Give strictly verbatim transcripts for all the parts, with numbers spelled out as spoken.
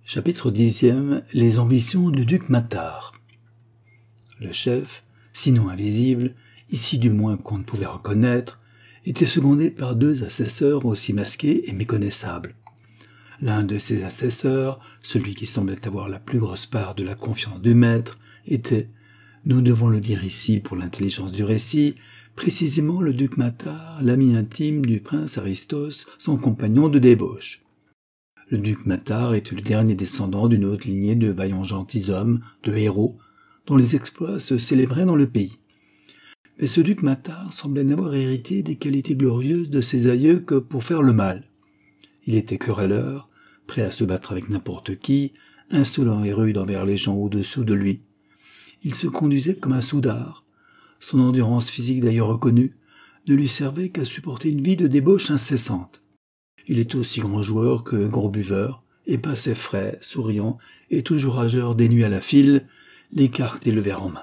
Chapitre dixième. Les ambitions du duc Mathar. Le chef, sinon invisible, ici du moins qu'on ne pouvait reconnaître, était secondé par deux assesseurs aussi masqués et méconnaissables. L'un de ces assesseurs, celui qui semblait avoir la plus grosse part de la confiance du maître, était, nous devons le dire ici pour l'intelligence du récit, précisément le duc Mathar, l'ami intime du prince Aristos, son compagnon de débauche. Le duc Mathar était le dernier descendant d'une haute lignée de vaillants gentilshommes, de héros, dont les exploits se célébraient dans le pays. Mais ce duc Mathar semblait n'avoir hérité des qualités glorieuses de ses aïeux que pour faire le mal. Il était querelleur, prêt à se battre avec n'importe qui, insolent et rude envers les gens au-dessous de lui. Il se conduisait comme un soudard. Son endurance physique d'ailleurs reconnue ne lui servait qu'à supporter une vie de débauche incessante. Il était aussi grand joueur que gros buveur, et passait frais, souriant, et toujours rageur des nuits à la file, les cartes et le verre en main.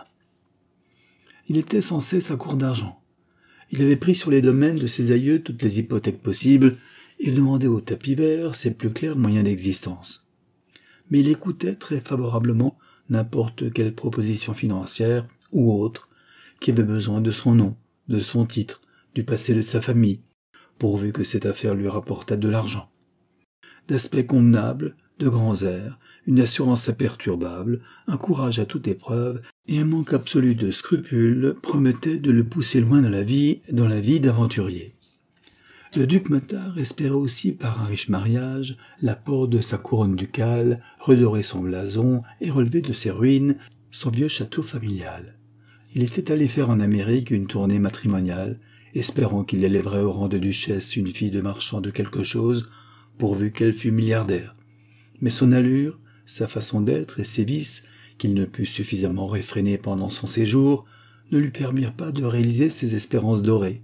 Il était sans cesse à court d'argent. Il avait pris sur les domaines de ses aïeux toutes les hypothèques possibles, et demandait au tapis vert ses plus clairs moyens d'existence. Mais il écoutait très favorablement n'importe quelle proposition financière ou autre qui avait besoin de son nom, de son titre, du passé de sa famille, pourvu que cette affaire lui rapportât de l'argent. D'aspect convenable, de grands airs, une assurance imperturbable, un courage à toute épreuve et un manque absolu de scrupules promettaient de le pousser loin dans la vie, dans la vie d'aventurier. Le duc Mathar espérait aussi par un riche mariage l'apport de sa couronne ducale, redorer son blason et relever de ses ruines son vieux château familial. Il était allé faire en Amérique une tournée matrimoniale, espérant qu'il élèverait au rang de duchesse une fille de marchand de quelque chose, pourvu qu'elle fût milliardaire. Mais son allure, sa façon d'être et ses vices, qu'il ne put suffisamment réfréner pendant son séjour, ne lui permirent pas de réaliser ses espérances dorées.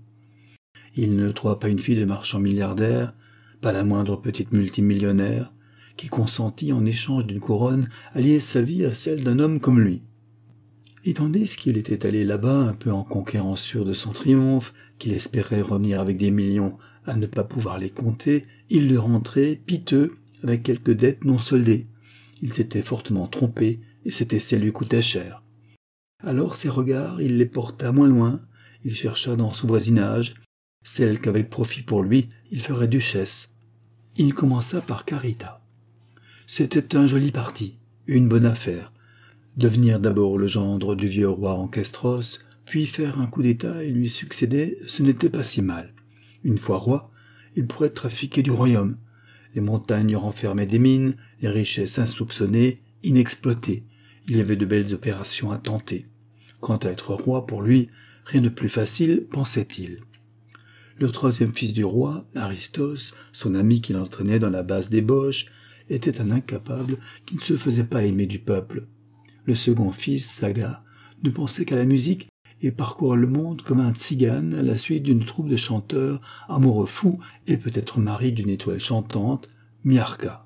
Il ne trouva pas une fille de marchand milliardaire, pas la moindre petite multimillionnaire, qui consentit en échange d'une couronne à lier sa vie à celle d'un homme comme lui. Et tandis qu'il était allé là-bas un peu en conquérant sûr de son triomphe, qu'il espérait revenir avec des millions à ne pas pouvoir les compter, il le rentrait piteux avec quelques dettes non soldées. Il s'était fortement trompé et cet essai lui coûtait cher. Alors ses regards, il les porta moins loin, il chercha dans son voisinage celle qu'avec profit pour lui, il ferait duchesse. Il commença par Carita. C'était un joli parti, une bonne affaire. Devenir d'abord le gendre du vieux roi Ancestros, puis faire un coup d'état et lui succéder, ce n'était pas si mal. Une fois roi, il pourrait trafiquer du royaume. Les montagnes renfermaient des mines, les richesses insoupçonnées, inexploitées. Il y avait de belles opérations à tenter. Quant à être roi, pour lui, rien de plus facile, pensait-il. Le troisième fils du roi, Aristos, son ami qui l'entraînait dans la basse débauche, était un incapable qui ne se faisait pas aimer du peuple. Le second fils, Saga, ne pensait qu'à la musique et parcourait le monde comme un tzigane à la suite d'une troupe de chanteurs, amoureux fous et peut-être mari d'une étoile chantante, Miarca.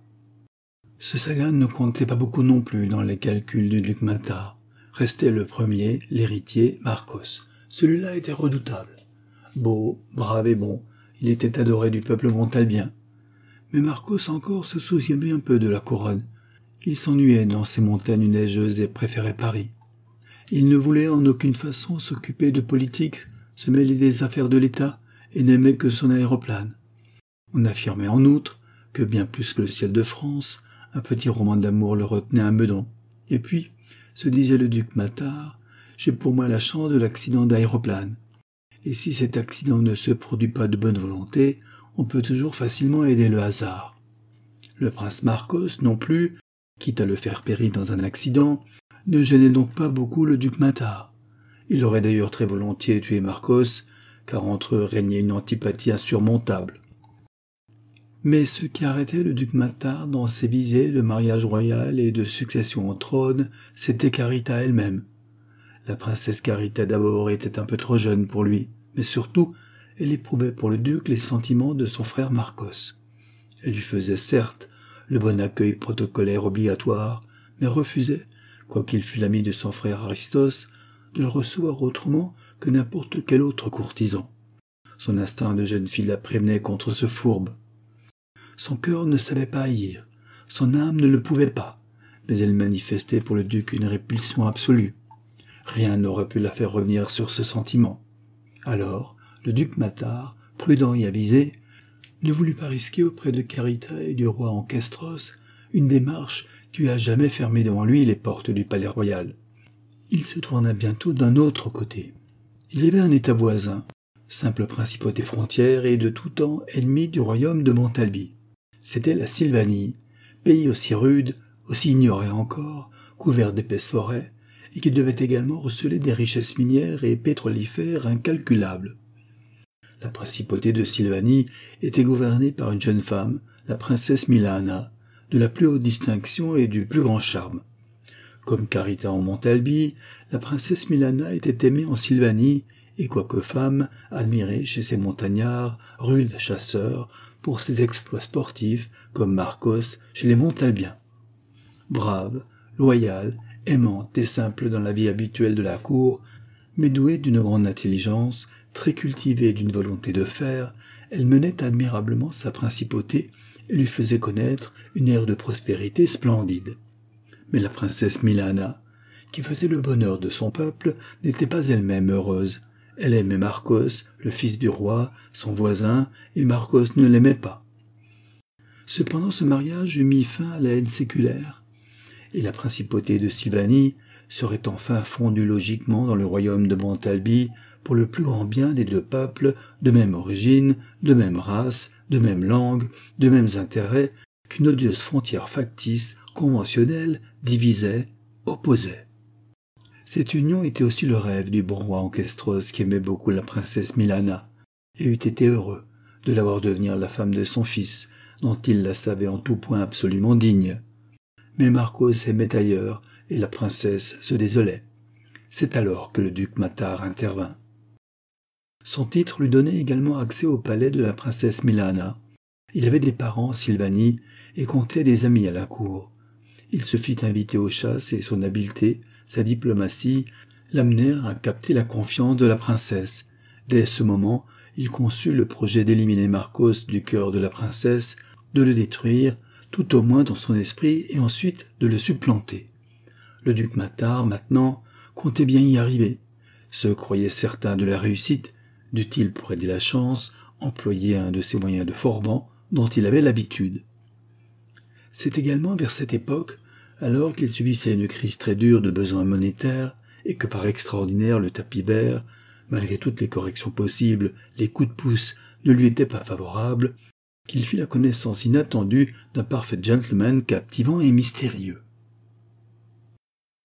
Ce Sagan ne comptait pas beaucoup non plus dans les calculs du duc Mathar. Restait le premier, l'héritier, Marcos. Celui-là était redoutable. Beau, brave et bon, il était adoré du peuple montalbien. Mais Marcos encore se souciait bien peu de la couronne. Il s'ennuyait dans ces montagnes neigeuses et préférait Paris. Il ne voulait en aucune façon s'occuper de politique, se mêler des affaires de l'État et n'aimait que son aéroplane. On affirmait en outre que bien plus que le ciel de France, un petit roman d'amour le retenait à Meudon. Et puis, se disait le duc Mathar, j'ai pour moi la chance de l'accident d'aéroplane. Et si cet accident ne se produit pas de bonne volonté, on peut toujours facilement aider le hasard. Le prince Marcos non plus, quitte à le faire périr dans un accident, ne gênait donc pas beaucoup le duc Mathar. Il aurait d'ailleurs très volontiers tué Marcos, car entre eux régnait une antipathie insurmontable. Mais ce qui arrêtait le duc Mathar dans ses visées de mariage royal et de succession au trône, c'était Carita elle-même. La princesse Carita d'abord était un peu trop jeune pour lui, mais surtout, elle éprouvait pour le duc les sentiments de son frère Marcos. Elle lui faisait certes le bon accueil protocolaire obligatoire, mais refusait, quoiqu'il fût l'ami de son frère Aristos, de le recevoir autrement que n'importe quel autre courtisan. Son instinct de jeune fille la prévenait contre ce fourbe. Son cœur ne savait pas haïr, son âme ne le pouvait pas, mais elle manifestait pour le duc une répulsion absolue. Rien n'aurait pu la faire revenir sur ce sentiment. Alors, le duc Mathar, prudent et avisé, ne voulut pas risquer auprès de Carita et du roi Ancestros une démarche qui eût à jamais fermé devant lui les portes du palais royal. Il se tourna bientôt d'un autre côté. Il y avait un état voisin, simple principauté frontière et de tout temps ennemi du royaume de Montalbie. C'était la Sylvanie, pays aussi rude, aussi ignoré encore, couvert d'épaisses forêts, et qui devait également receler des richesses minières et pétrolifères incalculables. La principauté de Sylvanie était gouvernée par une jeune femme, la princesse Milana, de la plus haute distinction et du plus grand charme. Comme Carita en Montalbie, la princesse Milana était aimée en Sylvanie, et quoique femme, admirée chez ses montagnards, rudes chasseurs, pour ses exploits sportifs, comme Marcos chez les Montalbiens. Brave, loyale, aimante et simple dans la vie habituelle de la cour, mais douée d'une grande intelligence, très cultivée d'une volonté de faire, elle menait admirablement sa principauté et lui faisait connaître une ère de prospérité splendide. Mais la princesse Milana, qui faisait le bonheur de son peuple, n'était pas elle-même heureuse. Elle aimait Marcos, le fils du roi, son voisin, et Marcos ne l'aimait pas. Cependant ce mariage eut mis fin à la haine séculaire, et la principauté de Sylvanie serait enfin fondue logiquement dans le royaume de Montalbie pour le plus grand bien des deux peuples, de même origine, de même race, de même langue, de mêmes intérêts, qu'une odieuse frontière factice, conventionnelle, divisait, opposait. Cette union était aussi le rêve du bon roi Ancestros qui aimait beaucoup la princesse Milana, et eût été heureux de la voir devenir la femme de son fils, dont il la savait en tout point absolument digne. Mais Marcos aimait ailleurs, et la princesse se désolait. C'est alors que le duc Mathar intervint. Son titre lui donnait également accès au palais de la princesse Milana. Il avait des parents en Sylvanie et comptait des amis à la cour. Il se fit inviter aux chasses et son habileté, sa diplomatie, l'amenèrent à capter la confiance de la princesse. Dès ce moment, il conçut le projet d'éliminer Marcos du cœur de la princesse, de le détruire, tout au moins dans son esprit, et ensuite de le supplanter. Le duc Mathar, maintenant, comptait bien y arriver. Se croyait certain de la réussite, dût-il, pour aider la chance, employer un de ces moyens de forban dont il avait l'habitude. C'est également vers cette époque, alors qu'il subissait une crise très dure de besoins monétaires, et que par extraordinaire le tapis vert, malgré toutes les corrections possibles, les coups de pouce ne lui étaient pas favorables, qu'il fit la connaissance inattendue d'un parfait gentleman captivant et mystérieux.